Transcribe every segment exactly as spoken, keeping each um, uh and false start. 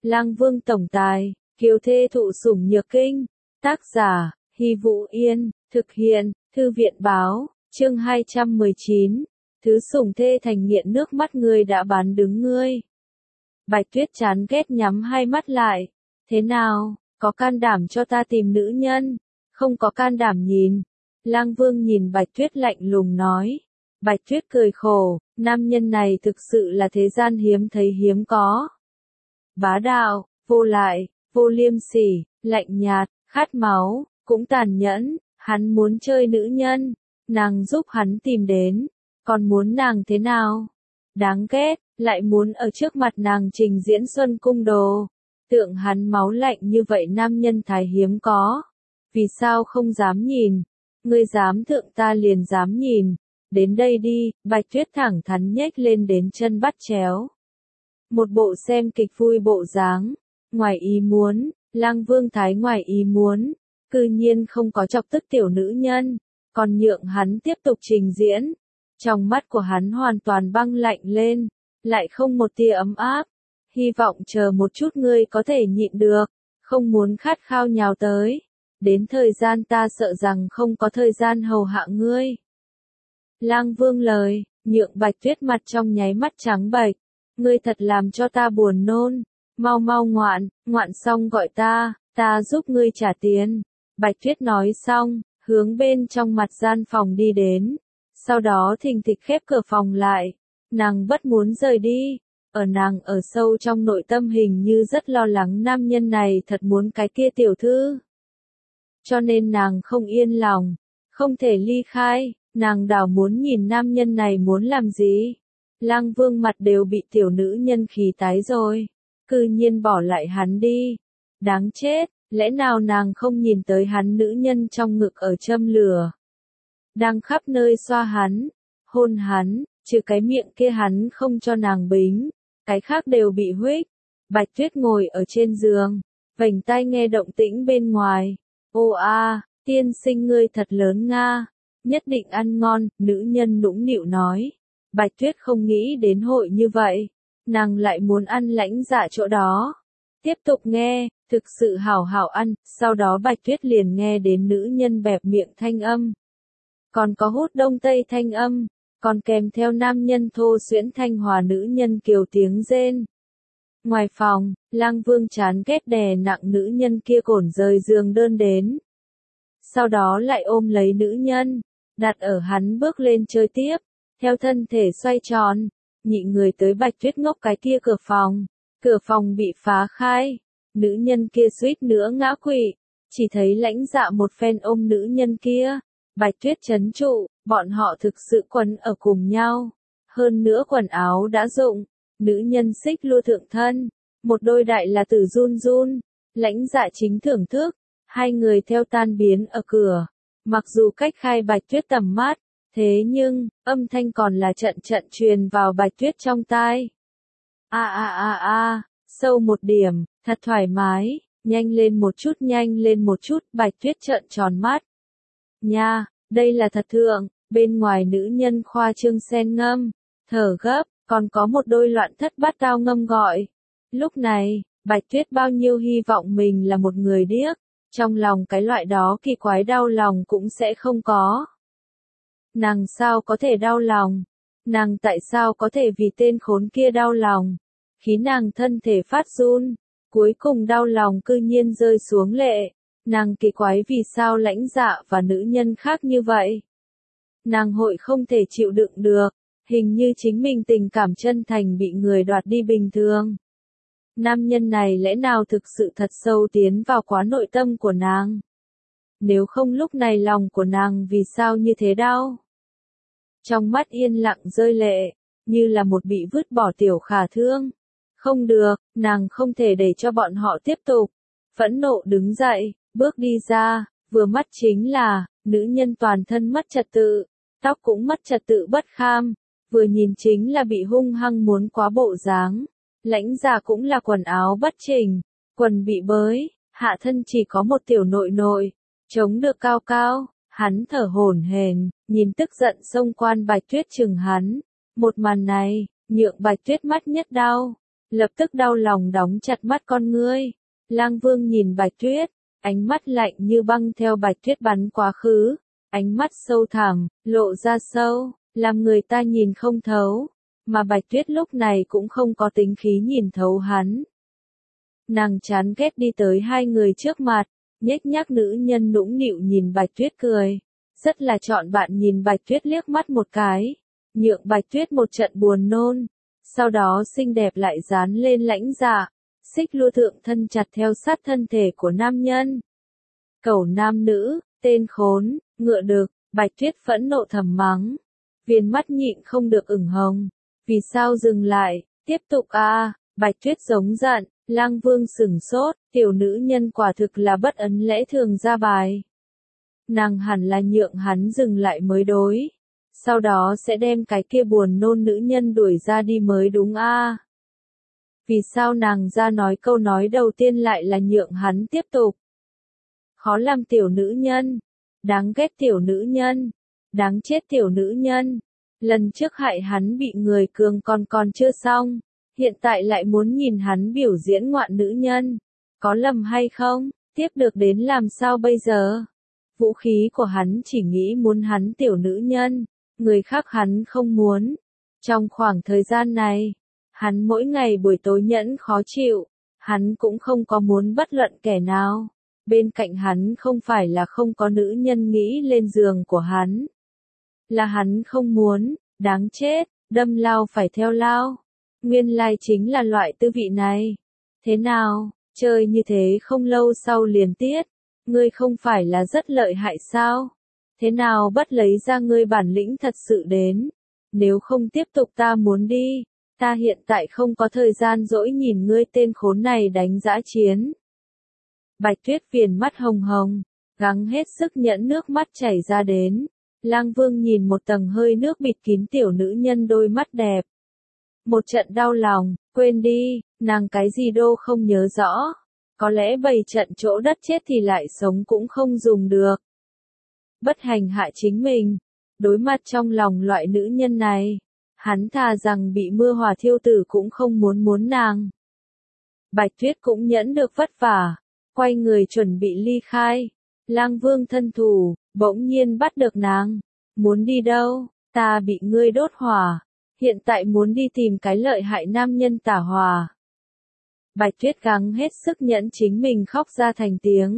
Lang Vương tổng tài, kiều thê thụ sủng nhược kinh. Tác giả, Hy Vũ Yên, thực hiện, Thư viện báo, chương hai trăm mười chín. Thứ sủng thê thành nghiện nước mắt ngươi đã bán đứng ngươi. Bạch Tuyết chán ghét nhắm hai mắt lại. Thế nào, có can đảm cho ta tìm nữ nhân? Không có can đảm nhìn. Lang Vương nhìn Bạch Tuyết lạnh lùng nói. Bạch Tuyết cười khổ, nam nhân này thực sự là thế gian hiếm thấy hiếm có. Bá đạo, vô lại, vô liêm sỉ, lạnh nhạt, khát máu, cũng tàn nhẫn. Hắn muốn chơi nữ nhân, nàng giúp hắn tìm đến, còn muốn nàng thế nào? Đáng ghét, lại muốn ở trước mặt nàng trình diễn xuân cung đồ. Tượng hắn máu lạnh như vậy nam nhân thái hiếm có. Vì sao không dám nhìn? Ngươi dám thượng ta liền dám nhìn. Đến đây đi, Bạch Tuyết thẳng thắn nhếch lên đến chân bắt chéo. Một bộ xem kịch vui bộ dáng. Ngoài ý muốn, Lang Vương thái ngoài ý muốn. Cư nhiên không có chọc tức tiểu nữ nhân, còn nhượng hắn tiếp tục trình diễn. Trong mắt của hắn hoàn toàn băng lạnh lên, lại không một tia ấm áp. Hy vọng chờ một chút ngươi có thể nhịn được, không muốn khát khao nhào tới. Đến thời gian ta sợ rằng không có thời gian hầu hạ ngươi. Lang Vương lời, nhượng Bạch Tuyết mặt trong nháy mắt trắng bệch. Ngươi thật làm cho ta buồn nôn, mau mau ngoạn, ngoạn xong gọi ta, ta giúp ngươi trả tiền. Bạch Tuyết nói xong, hướng bên trong mặt gian phòng đi đến. Sau đó thình thịch khép cửa phòng lại. Nàng bất muốn rời đi. Ở nàng ở sâu trong nội tâm hình như rất lo lắng nam nhân này thật muốn cái kia tiểu thư. Cho nên nàng không yên lòng. Không thể ly khai. Nàng đảo muốn nhìn nam nhân này muốn làm gì. Lang Vương mặt đều bị tiểu nữ nhân khí tái rồi. Cư nhiên bỏ lại hắn đi. Đáng chết. Lẽ nào nàng không nhìn tới hắn nữ nhân trong ngực ở châm lửa. Đang khắp nơi xoa hắn, hôn hắn, trừ cái miệng kia hắn không cho nàng bính, cái khác đều bị huých. Bạch Tuyết ngồi ở trên giường, vành tai nghe động tĩnh bên ngoài. Ô a, tiên sinh ngươi thật lớn nga, nhất định ăn ngon, nữ nhân nũng nịu nói. Bạch Tuyết không nghĩ đến hội như vậy, nàng lại muốn ăn lãnh dạ chỗ đó. Tiếp tục nghe, thực sự hảo hảo ăn, sau đó Bạch Tuyết liền nghe đến nữ nhân bẹp miệng thanh âm. Còn có hút đông tây thanh âm, còn kèm theo nam nhân thô xuyễn thanh hòa nữ nhân kiều tiếng rên. Ngoài phòng, Lang Vương chán ghét đè nặng nữ nhân kia cổn rời giường đơn đến. Sau đó lại ôm lấy nữ nhân, đặt ở hắn bước lên chơi tiếp, theo thân thể xoay tròn, nhị người tới Bạch Tuyết ngốc cái kia cửa phòng. Cửa phòng bị phá khai, nữ nhân kia suýt nữa ngã quỵ, chỉ thấy lãnh dạ một phen ôm nữ nhân kia. Bạch Tuyết trấn trụ, bọn họ thực sự quấn ở cùng nhau. Hơn nữa quần áo đã dụng, nữ nhân xích lua thượng thân, một đôi đại là tử run run. Lãnh dạ chính thưởng thức, hai người theo tan biến ở cửa. Mặc dù cách khai Bạch Tuyết tầm mắt, thế nhưng, âm thanh còn là trận trận truyền vào Bạch Tuyết trong tai. A a a a, sâu một điểm, thật thoải mái, nhanh lên một chút nhanh lên một chút, Bạch Tuyết trợn tròn mắt. Nha, đây là thật thượng, bên ngoài nữ nhân khoa trương sen ngâm, thở gấp, còn có một đôi loạn thất bát tao ngâm gọi. Lúc này, Bạch Tuyết bao nhiêu hy vọng mình là một người điếc, trong lòng cái loại đó kỳ quái đau lòng cũng sẽ không có. Nàng sao có thể đau lòng? Nàng tại sao có thể vì tên khốn kia đau lòng? Khí nàng thân thể phát run, cuối cùng đau lòng cư nhiên rơi xuống lệ. Nàng kỳ quái vì sao lãnh dạ và nữ nhân khác như vậy. Nàng hội không thể chịu đựng được, hình như chính mình tình cảm chân thành bị người đoạt đi bình thường. Nam nhân này lẽ nào thực sự thật sâu tiến vào quá nội tâm của nàng? Nếu không lúc này lòng của nàng vì sao như thế đau? Trong mắt yên lặng rơi lệ, như là một bị vứt bỏ tiểu khả thương. Không được, nàng không thể để cho bọn họ tiếp tục. Phẫn nộ đứng dậy, bước đi ra, vừa mắt chính là, nữ nhân toàn thân mất trật tự, tóc cũng mất trật tự bất kham, vừa nhìn chính là bị hung hăng muốn quá bộ dáng. Lãnh dạ cũng là quần áo bất chỉnh, quần bị bới, hạ thân chỉ có một tiểu nội nội, chống được cao cao, hắn thở hổn hển, nhìn tức giận xông quan Bạch Tuyết chừng hắn. Một màn này, nhượng Bạch Tuyết mắt nhất đau, lập tức đau lòng đóng chặt mắt con ngươi. Lang Vương nhìn Bạch Tuyết, ánh mắt lạnh như băng theo Bạch Tuyết bắn quá khứ, ánh mắt sâu thẳm, lộ ra sâu, làm người ta nhìn không thấu, mà Bạch Tuyết lúc này cũng không có tính khí nhìn thấu hắn. Nàng chán ghét đi tới hai người trước mặt, nhếch nhác nữ nhân nũng nịu nhìn Bạch Tuyết cười, rất là trọn bạn nhìn Bạch Tuyết liếc mắt một cái, nhượng Bạch Tuyết một trận buồn nôn, sau đó xinh đẹp lại dán lên lãnh dạ, xích lua thượng thân chặt theo sát thân thể của nam nhân. Cẩu nam nữ, tên khốn, ngựa đực, Bạch Tuyết phẫn nộ thầm mắng, viền mắt nhịn không được ửng hồng, vì sao dừng lại, tiếp tục a à? Bạch Tuyết giống giận. Lang Vương sửng sốt, tiểu nữ nhân quả thực là bất ấn lẽ thường ra bài. Nàng hẳn là nhượng hắn dừng lại mới đối. Sau đó sẽ đem cái kia buồn nôn nữ nhân đuổi ra đi mới đúng a à? Vì sao nàng ra nói câu nói đầu tiên lại là nhượng hắn tiếp tục? Khó làm tiểu nữ nhân. Đáng ghét tiểu nữ nhân. Đáng chết tiểu nữ nhân. Lần trước hại hắn bị người cường còn còn chưa xong. Hiện tại lại muốn nhìn hắn biểu diễn ngoạn nữ nhân. Có lầm hay không? Tiếp được đến làm sao bây giờ? Vũ khí của hắn chỉ nghĩ muốn hắn tiểu nữ nhân. Người khác hắn không muốn. Trong khoảng thời gian này, hắn mỗi ngày buổi tối nhẫn khó chịu. Hắn cũng không có muốn bất luận kẻ nào. Bên cạnh hắn không phải là không có nữ nhân nghĩ lên giường của hắn. Là hắn không muốn, đáng chết, đâm lao phải theo lao. Nguyên lai chính là loại tư vị này. Thế nào, chơi như thế không lâu sau liền tiết. Ngươi không phải là rất lợi hại sao? Thế nào bất lấy ra ngươi bản lĩnh thật sự đến? Nếu không tiếp tục ta muốn đi. Ta hiện tại không có thời gian dỗi nhìn ngươi tên khốn này đánh dã chiến. Bạch Tuyết viền mắt hồng hồng, gắng hết sức nhẫn nước mắt chảy ra đến. Lang Vương nhìn một tầng hơi nước bịt kín tiểu nữ nhân đôi mắt đẹp. Một trận đau lòng, quên đi, nàng cái gì đô không nhớ rõ. Có lẽ bảy trận chỗ đất chết thì lại sống cũng không dùng được. Bất hành hạ chính mình. Đối mặt trong lòng loại nữ nhân này. Hắn thà rằng bị mưa hòa thiêu tử cũng không muốn muốn nàng. Bạch Tuyết cũng nhẫn được vất vả. Quay người chuẩn bị ly khai. Lang Vương thân thủ, bỗng nhiên bắt được nàng. Muốn đi đâu? Ta bị ngươi đốt hỏa. Hiện tại muốn đi tìm cái lợi hại nam nhân tả hòa. Bạch Tuyết gắng hết sức nhẫn chính mình khóc ra thành tiếng.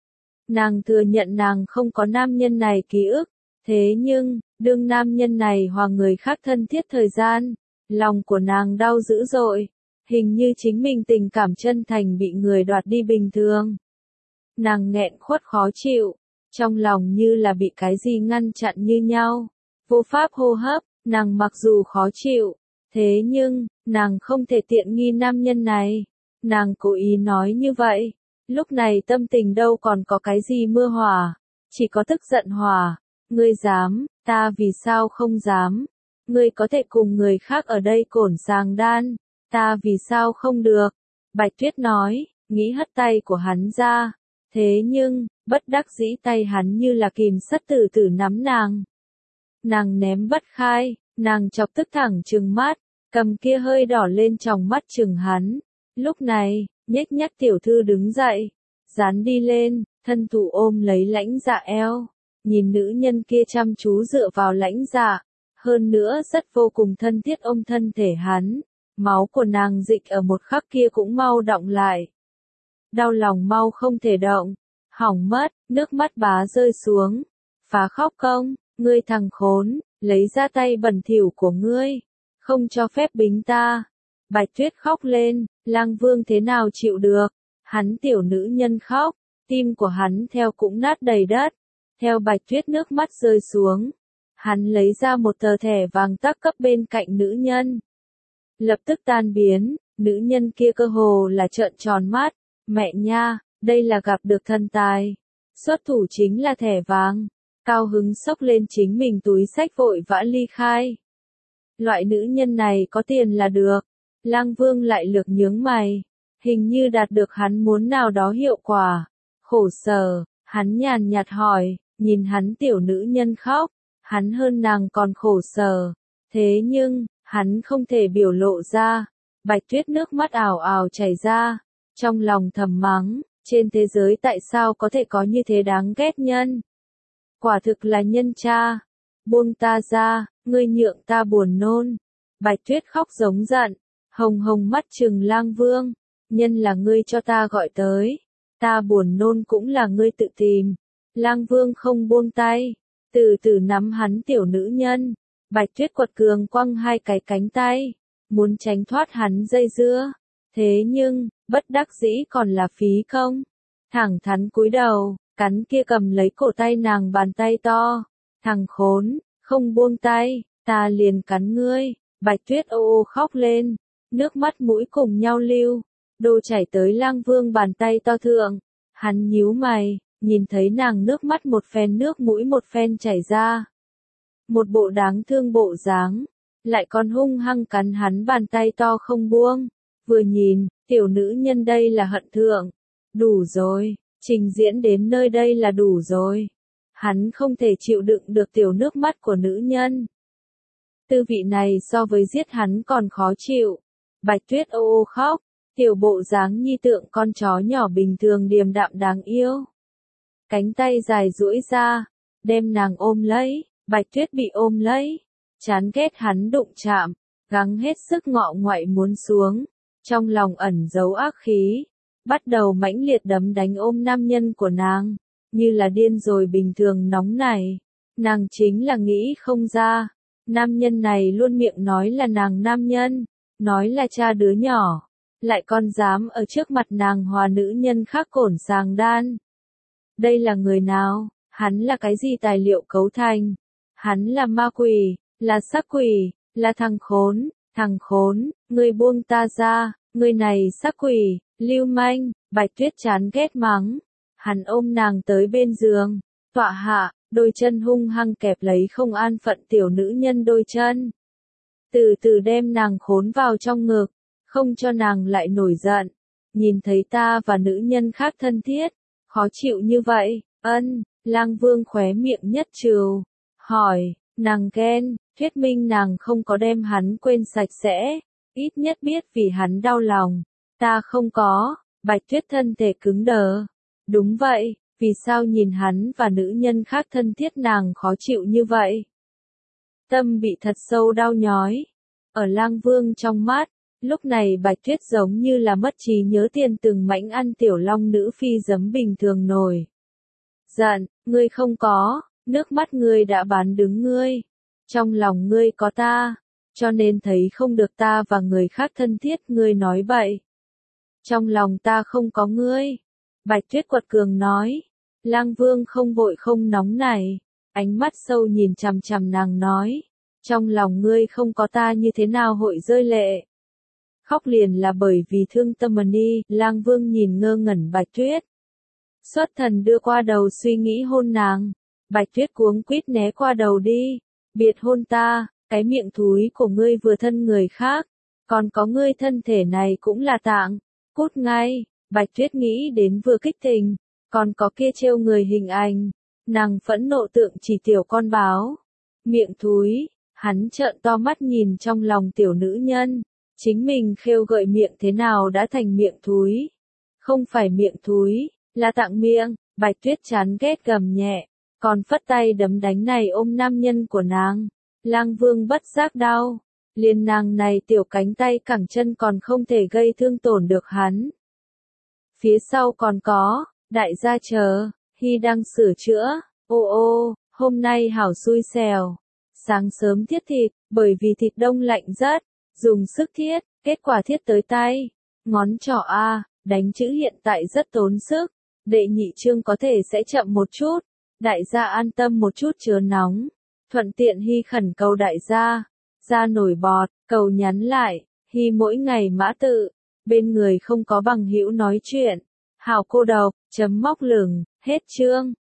Nàng thừa nhận nàng không có nam nhân này ký ức. Thế nhưng, đương nam nhân này hòa người khác thân thiết thời gian, lòng của nàng đau dữ dội. Hình như chính mình tình cảm chân thành bị người đoạt đi bình thường. Nàng nghẹn khuất khó chịu, trong lòng như là bị cái gì ngăn chặn như nhau. Vô pháp hô hấp, nàng mặc dù khó chịu, thế nhưng, nàng không thể tiện nghi nam nhân này. Nàng cố ý nói như vậy, lúc này tâm tình đâu còn có cái gì mưa hòa, chỉ có tức giận hòa. Ngươi dám, ta vì sao không dám? Ngươi có thể cùng người khác ở đây cổn sàng đan. Ta vì sao không được? Bạch Tuyết nói, nghĩ hất tay của hắn ra. Thế nhưng, bất đắc dĩ tay hắn như là kìm sắt từ từ nắm nàng. Nàng ném bất khai, nàng chọc tức thẳng trừng mắt, cầm kia hơi đỏ lên tròng mắt trừng hắn. Lúc này, nhếch nhác tiểu thư đứng dậy, dán đi lên, thân thủ ôm lấy lãnh dạ eo. Nhìn nữ nhân kia chăm chú dựa vào lãnh dạ, hơn nữa rất vô cùng thân thiết ôm thân thể hắn. Máu của nàng dịch ở một khắc kia cũng mau đọng lại. Đau lòng mau không thể động. Hỏng mất, nước mắt bá rơi xuống. Phá khóc công, ngươi thằng khốn, lấy ra tay bẩn thỉu của ngươi. Không cho phép bính ta. Bạch Tuyết khóc lên, Lang Vương thế nào chịu được. Hắn tiểu nữ nhân khóc, tim của hắn theo cũng nát đầy đất. Theo Bạch Tuyết nước mắt rơi xuống. Hắn lấy ra một tờ thẻ vàng tắc cấp bên cạnh nữ nhân. Lập tức tan biến, nữ nhân kia cơ hồ là trợn tròn mắt. Mẹ nha, đây là gặp được thần tài. Xuất thủ chính là thẻ vàng. Cao hứng xốc lên chính mình túi xách vội vã ly khai. Loại nữ nhân này có tiền là được. Lang Vương lại lược nhướng mày. Hình như đạt được hắn muốn nào đó hiệu quả. Khổ sở, hắn nhàn nhạt hỏi, nhìn hắn tiểu nữ nhân khóc. Hắn hơn nàng còn khổ sở. Thế nhưng, hắn không thể biểu lộ ra. Bạch Tuyết nước mắt ào ào chảy ra, trong lòng thầm mắng, trên thế giới tại sao có thể có như thế đáng ghét nhân. Quả thực là nhân cha, buông ta ra, ngươi nhượng ta buồn nôn. Bạch Tuyết khóc giống giận, hồng hồng mắt trừng Lang Vương, nhân là ngươi cho ta gọi tới, ta buồn nôn cũng là ngươi tự tìm. Lang Vương không buông tay, từ từ nắm hắn tiểu nữ nhân. Bạch Tuyết quật cường quăng hai cái cánh tay, muốn tránh thoát hắn dây dưa. Thế nhưng, bất đắc dĩ còn là phí công. Thẳng thắn cúi đầu, cắn kia cầm lấy cổ tay nàng bàn tay to. Thằng khốn, không buông tay, ta liền cắn ngươi. Bạch Tuyết ô ô khóc lên, nước mắt mũi cùng nhau lưu, đô chảy tới Lang Vương bàn tay to thượng. Hắn nhíu mày, nhìn thấy nàng nước mắt một phen nước mũi một phen chảy ra. Một bộ đáng thương bộ dáng, lại còn hung hăng cắn hắn bàn tay to không buông. Vừa nhìn, tiểu nữ nhân đây là hận thượng. Đủ rồi, trình diễn đến nơi đây là đủ rồi. Hắn không thể chịu đựng được tiểu nước mắt của nữ nhân. Tư vị này so với giết hắn còn khó chịu. Bạch Tuyết ô ô khóc, tiểu bộ dáng nhi tượng con chó nhỏ bình thường điềm đạm đáng yêu. Cánh tay dài duỗi ra, đem nàng ôm lấy. Bạch Tuyết bị ôm lấy, chán ghét hắn đụng chạm, gắng hết sức ngọ ngoại muốn xuống, trong lòng ẩn giấu ác khí, bắt đầu mãnh liệt đấm đánh ôm nam nhân của nàng, như là điên rồi bình thường nóng này. Nàng chính là nghĩ không ra, nam nhân này luôn miệng nói là nàng nam nhân, nói là cha đứa nhỏ, lại còn dám ở trước mặt nàng hòa nữ nhân khác cổn sàng đan. Đây là người nào? Hắn là cái gì tài liệu cấu thành? Hắn là ma quỷ, là sắc quỷ, là thằng khốn, thằng khốn, ngươi buông ta ra, ngươi này sắc quỷ, lưu manh. Bạch Tuyết chán ghét mắng. Hắn ôm nàng tới bên giường, tọa hạ, đôi chân hung hăng kẹp lấy không an phận tiểu nữ nhân đôi chân. Từ từ đem nàng khốn vào trong ngực, không cho nàng lại nổi giận. Nhìn thấy ta và nữ nhân khác thân thiết, khó chịu như vậy, ân. Lang Vương khóe miệng nhất trừ, hỏi, nàng ghen, thuyết minh nàng không có đem hắn quên sạch sẽ, ít nhất biết vì hắn đau lòng. Ta không có. Bạch Tuyết thân thể cứng đờ. Đúng vậy, vì sao nhìn hắn và nữ nhân khác thân thiết nàng khó chịu như vậy? Tâm bị thật sâu đau nhói. Ở Lang Vương trong mắt, lúc này Bạch Tuyết giống như là mất trí nhớ tiền từng mãnh ăn tiểu long nữ phi giấm bình thường nổi. Giận, ngươi không có, nước mắt ngươi đã bán đứng ngươi. Trong lòng ngươi có ta, cho nên thấy không được ta và người khác thân thiết, ngươi nói bậy. Trong lòng ta không có ngươi. Bạch Tuyết quật cường nói. Lang Vương không vội không nóng nảy, ánh mắt sâu nhìn chằm chằm nàng nói. Trong lòng ngươi không có ta như thế nào hội rơi lệ. Khóc liền là bởi vì thương tâm đi. Lang Vương nhìn ngơ ngẩn Bạch Tuyết. Xuất thần đưa qua đầu suy nghĩ hôn nàng. Bạch Tuyết cuống quýt né qua đầu đi. Biệt hôn ta, cái miệng thúi của ngươi vừa thân người khác. Còn có ngươi thân thể này cũng là tạng. Cút ngay. Bạch Tuyết nghĩ đến vừa kích tình. Còn có kia trêu người hình ảnh. Nàng phẫn nộ tượng chỉ tiểu con báo. Miệng thúi. Hắn trợn to mắt nhìn trong lòng tiểu nữ nhân. Chính mình khêu gợi miệng thế nào đã thành miệng thúi. Không phải miệng thúi, là tạng miệng. Bạch Tuyết chán ghét gầm nhẹ. Còn phất tay đấm đánh này ôm nam nhân của nàng. Lang Vương bất giác đau. Liền nàng này tiểu cánh tay cẳng chân còn không thể gây thương tổn được hắn. Phía sau còn có, đại gia chờ, Hy đang sửa chữa. Ô ô, hôm nay hảo xui xẻo. Sáng sớm thiết thịt, bởi vì thịt đông lạnh rất, dùng sức thiết, kết quả thiết tới tay. Ngón trỏ A, đánh chữ hiện tại rất tốn sức. Đệ nhị chương có thể sẽ chậm một chút. Đại gia an tâm một chút chớ nóng. Thuận tiện Hy khẩn cầu đại gia. Ra nổi bọt, cầu nhắn lại. Hy mỗi ngày mã tự. Bên người không có bằng hữu nói chuyện. Hảo cô độc, chấm móc lửng, hết chương.